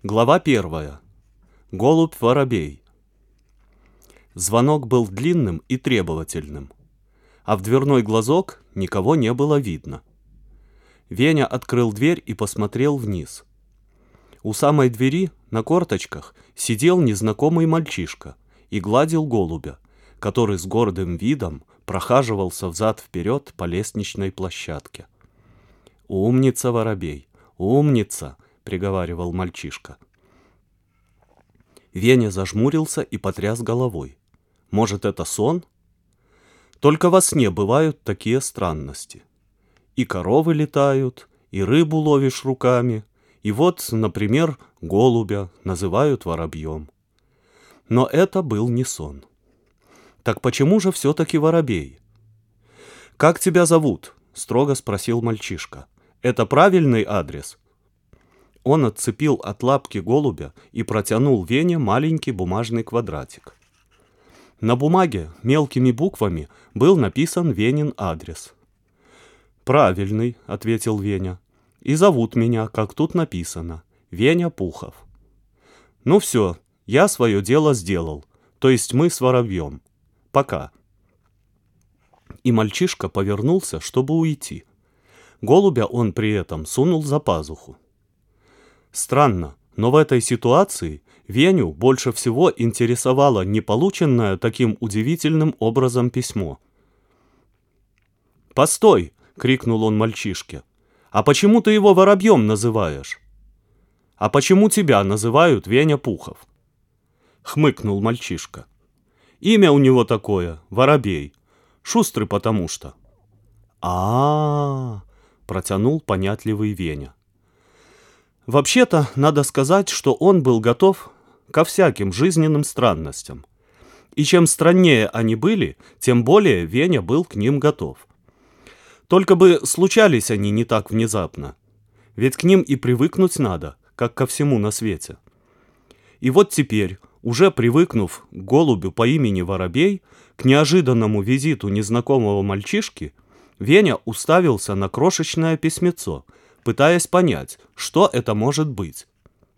Глава 1. Голубь-воробей. Звонок был длинным и требовательным, а в дверной глазок никого не было видно. Веня открыл дверь и посмотрел вниз. У самой двери на корточках сидел незнакомый мальчишка и гладил голубя, который с гордым видом прохаживался взад-вперед по лестничной площадке. «Умница, воробей, умница!» — приговаривал мальчишка. Веня зажмурился и потряс головой. Может, это сон? Только во сне бывают такие странности. И коровы летают, и рыбу ловишь руками, и вот, например, голубя называют воробьем. Но это был не сон. Так почему же все-таки воробей? «Как тебя зовут?» — строго спросил мальчишка. «Это правильный адрес?» Он отцепил от лапки голубя и протянул Вене маленький бумажный квадратик. На бумаге мелкими буквами был написан Венин адрес. «Правильный», — ответил Веня. «И зовут меня, как тут написано, Веня Пухов». «Ну все, я свое дело сделал, то есть мы с воробьем. Пока». И мальчишка повернулся, чтобы уйти. Голубя он при этом сунул за пазуху. Странно, но в этой ситуации Веню больше всего интересовало не полученное таким удивительным образом письмо. «Постой!» — крикнул он мальчишке. «А почему ты его воробьем называешь?» «А почему тебя называют Веня Пухов?» Хмыкнул мальчишка. «Имя у него такое, воробей. Шустрый потому что». «А-а-а!» — протянул понятливый Веня. Вообще-то, надо сказать, что он был готов ко всяким жизненным странностям. И чем страннее они были, тем более Веня был к ним готов. Только бы случались они не так внезапно. Ведь к ним и привыкнуть надо, как ко всему на свете. И вот теперь, уже привыкнув к голубю по имени Воробей, к неожиданному визиту незнакомого мальчишки, Веня уставился на крошечное письмецо, пытаясь понять, что это может быть.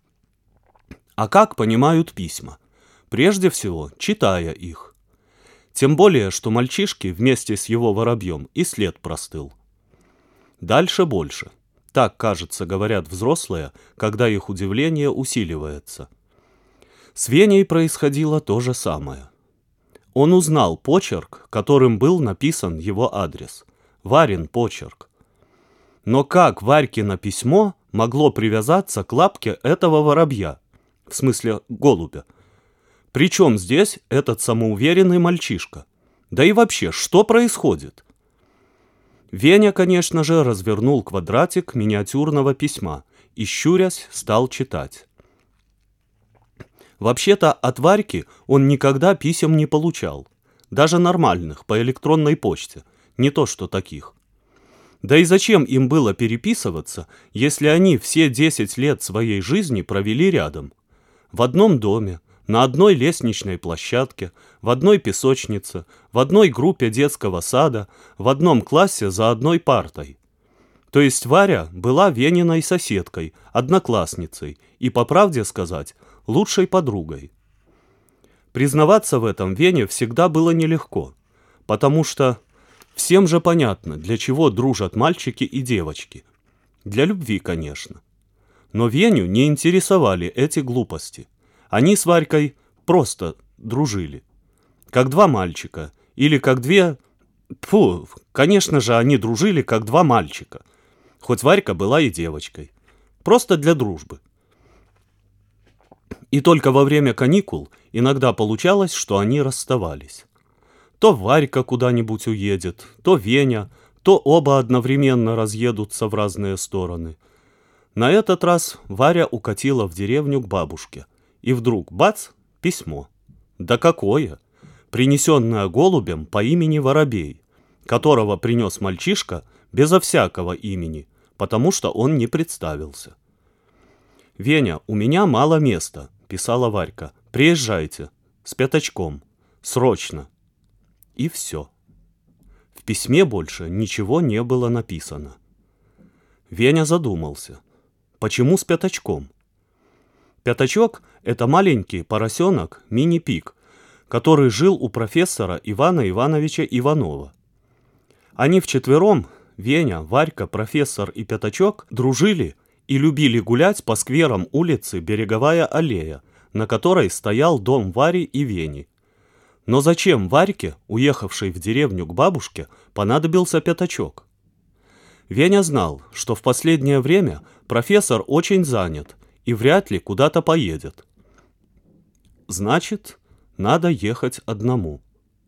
А как понимают письма? Прежде всего, читая их. Тем более, что мальчишке вместе с его воробьем и след простыл. Дальше больше. Так, кажется, говорят взрослые, когда их удивление усиливается. С Веней происходило то же самое. Он узнал почерк, которым был написан его адрес. Варин почерк. Но как Варькино письмо могло привязаться к лапке этого воробья, в смысле голубя? Причем здесь этот самоуверенный мальчишка? Да и вообще, что происходит? Веня, конечно же, развернул квадратик миниатюрного письма и, щурясь, стал читать. Вообще-то от Варьки он никогда писем не получал, даже нормальных, по электронной почте, не то что таких. Да и зачем им было переписываться, если они все 10 лет своей жизни провели рядом? В одном доме, на одной лестничной площадке, в одной песочнице, в одной группе детского сада, в одном классе за одной партой. То есть Варя была Вениной соседкой, одноклассницей и, по правде сказать, лучшей подругой. Признаваться в этом Вене всегда было нелегко, потому что всем же понятно, для чего дружат мальчики и девочки. Для любви, конечно. Но Веню не интересовали эти глупости. Они с Варькой просто дружили. Как два мальчика. Или как две... Конечно же, они дружили, как два мальчика. Хоть Варька была и девочкой. Просто для дружбы. И только во время каникул иногда получалось, что они расставались. То Варька куда-нибудь уедет, то Веня, то оба одновременно разъедутся в разные стороны. На этот раз Варя укатила в деревню к бабушке. И вдруг, бац, письмо. Да какое! Принесенное голубем по имени Воробей, которого принес мальчишка безо всякого имени, потому что он не представился. «Веня, у меня мало места», — писала Варька. «Приезжайте. С пятачком. Срочно». И все. В письме больше ничего не было написано. Веня задумался. Почему с пятачком? Пятачок – это маленький поросенок, мини-пиг, который жил у профессора Ивана Ивановича Иванова. Они вчетвером, Веня, Варька, профессор и Пятачок, дружили и любили гулять по скверам улицы Береговая аллея, на которой стоял дом Вари и Вени. Но зачем Варьке, уехавшей в деревню к бабушке, понадобился Пятачок? Веня знал, что в последнее время профессор очень занят и вряд ли куда-то поедет. Значит, надо ехать одному.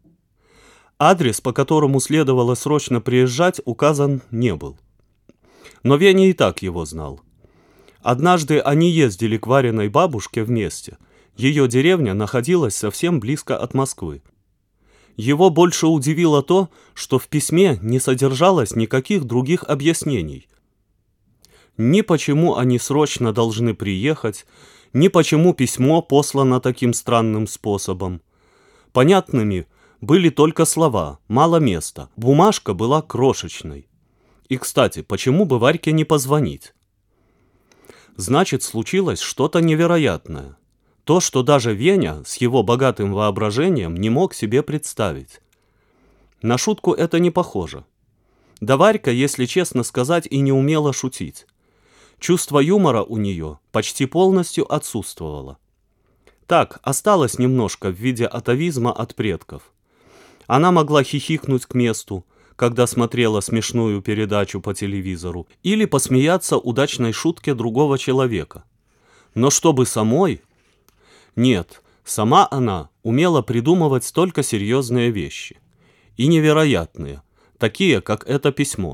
Адрес, по которому следовало срочно приезжать, указан не был. Но Веня и так его знал. Однажды они ездили к Вариной бабушке вместе. Ее деревня находилась совсем близко от Москвы. Его больше удивило то, что в письме не содержалось никаких других объяснений. Ни почему они срочно должны приехать, ни почему письмо послано таким странным способом. Понятными были только слова, мало места, бумажка была крошечной. И, кстати, почему бы Варьке не позвонить? Значит, случилось что-то невероятное. То, что даже Веня с его богатым воображением не мог себе представить. На шутку это не похоже. Да Варька, если честно сказать, и не умела шутить. Чувство юмора у нее почти полностью отсутствовало. Так, осталось немножко в виде атавизма от предков. Она могла хихикнуть к месту, когда смотрела смешную передачу по телевизору, или посмеяться удачной шутке другого человека. Но чтобы самой... Нет, сама она умела придумывать только серьезные вещи. И невероятные, такие, как это письмо.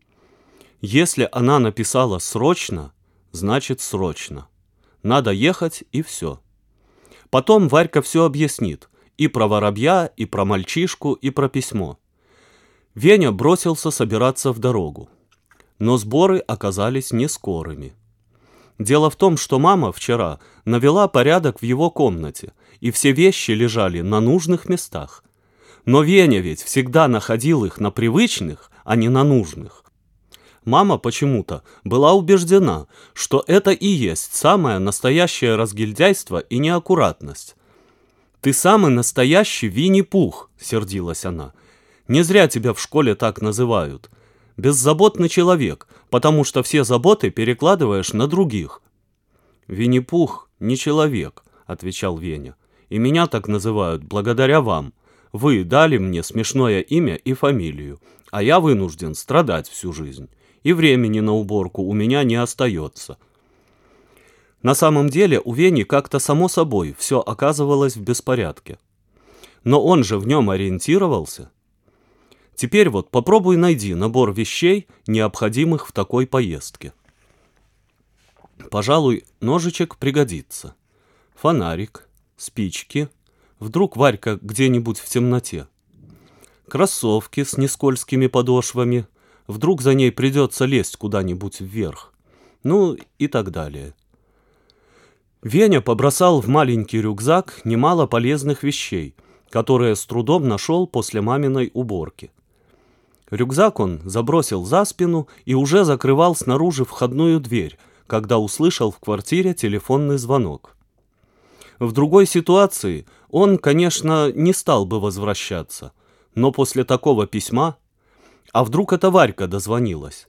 Если она написала «срочно», значит «срочно». Надо ехать, и все. Потом Варька все объяснит. И про воробья, и про мальчишку, и про письмо. Веня бросился собираться в дорогу. Но сборы оказались не скорыми. Дело в том, что мама вчера навела порядок в его комнате, и все вещи лежали на нужных местах. Но Веня ведь всегда находил их на привычных, а не на нужных. Мама почему-то была убеждена, что это и есть самое настоящее разгильдяйство и неаккуратность. «Ты самый настоящий Винни-Пух», — сердилась она. «Не зря тебя в школе так называют. Беззаботный человек, потому что все заботы перекладываешь на других». «Винни-Пух не человек», — отвечал Веня. «И меня так называют благодаря вам. Вы дали мне смешное имя и фамилию, а я вынужден страдать всю жизнь. И времени на уборку у меня не остается». На самом деле у Вени как-то само собой все оказывалось в беспорядке. Но он же в нем ориентировался. Теперь вот попробуй найди набор вещей, необходимых в такой поездке. Пожалуй, ножичек пригодится. Фонарик, спички. Вдруг Варька где-нибудь в темноте. Кроссовки с нескользкими подошвами. Вдруг за ней придется лезть куда-нибудь вверх. Ну и так далее. Веня побросал в маленький рюкзак немало полезных вещей, которые с трудом нашел после маминой уборки. Рюкзак он забросил за спину и уже закрывал снаружи входную дверь, когда услышал в квартире телефонный звонок. В другой ситуации он, конечно, не стал бы возвращаться, но после такого письма... А вдруг эта Варька дозвонилась?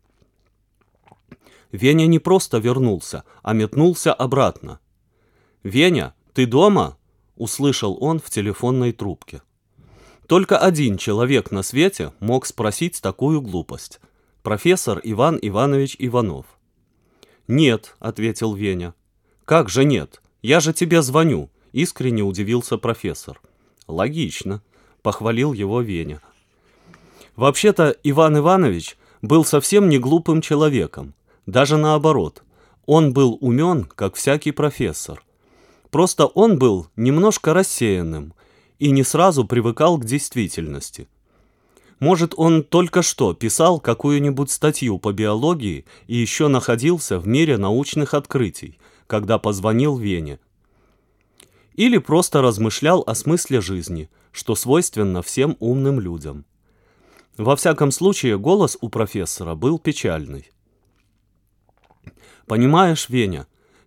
Веня не просто вернулся, а метнулся обратно. «Веня, ты дома?» — услышал он в телефонной трубке. Только один человек на свете мог спросить такую глупость. Профессор Иван Иванович Иванов. «Нет», — ответил Веня. «Как же нет? Я же тебе звоню», — искренне удивился профессор. «Логично», — похвалил его Веня. Вообще-то Иван Иванович был совсем не глупым человеком. Даже наоборот, он был умен, как всякий профессор. Просто он был немножко рассеянным и не сразу привыкал к действительности. Может, он только что писал какую-нибудь статью по биологии и еще находился в мире научных открытий, когда позвонил Вене. Или просто размышлял о смысле жизни, что свойственно всем умным людям. Во всяком случае, голос у профессора был печальный. «Понимаешь, Веня,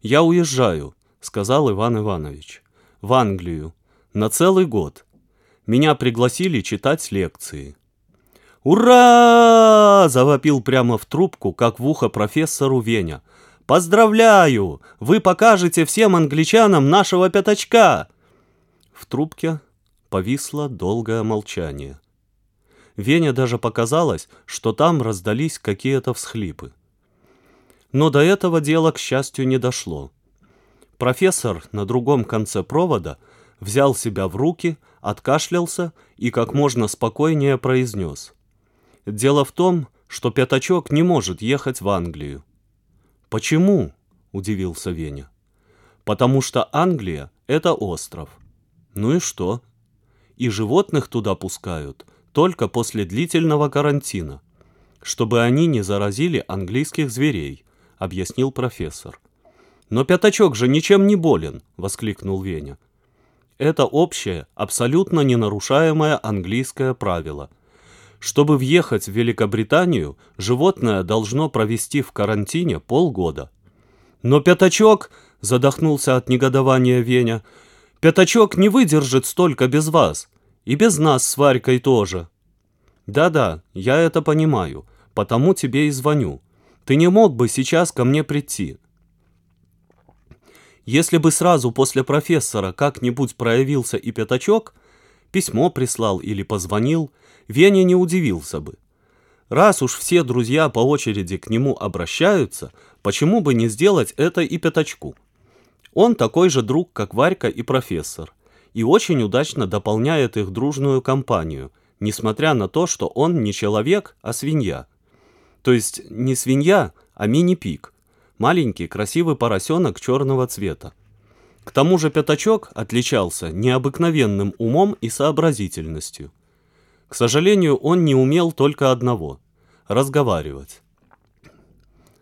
«Я уезжаю», — сказал Иван Иванович, — «в Англию, на целый год. Меня пригласили читать лекции». «Ура!» — завопил прямо в трубку, как в ухо профессору Веня. «Поздравляю! Вы покажете всем англичанам нашего пятачка!» В трубке повисло долгое молчание. Вене даже показалось, что там раздались какие-то всхлипы. Но до этого дело, к счастью, не дошло. Профессор на другом конце провода взял себя в руки, откашлялся и как можно спокойнее произнес: «Дело в том, что пятачок не может ехать в Англию». «Почему?» — удивился Веня. «Потому что Англия — это остров». «Ну и что?» «И животных туда пускают только после длительного карантина, чтобы они не заразили английских зверей», — объяснил профессор. «Но пятачок же ничем не болен», — воскликнул Веня. «Это общее, абсолютно ненарушаемое английское правило. Чтобы въехать в Великобританию, животное должно провести в карантине полгода». «Но пятачок», — задохнулся от негодования Веня, — «пятачок не выдержит столько без вас, и без нас с Варькой тоже». «Да-да, я это понимаю, потому тебе и звоню. Ты не мог бы сейчас ко мне прийти?» Если бы сразу после профессора как-нибудь проявился и пятачок, письмо прислал или позвонил, Веня не удивился бы. Раз уж все друзья по очереди к нему обращаются, почему бы не сделать это и пятачку? Он такой же друг, как Варька и профессор, и очень удачно дополняет их дружную компанию, несмотря на то, что он не человек, а свинья. То есть не свинья, а мини-пиг. Маленький красивый поросенок черного цвета. К тому же пятачок отличался необыкновенным умом и сообразительностью. К сожалению, он не умел только одного — разговаривать.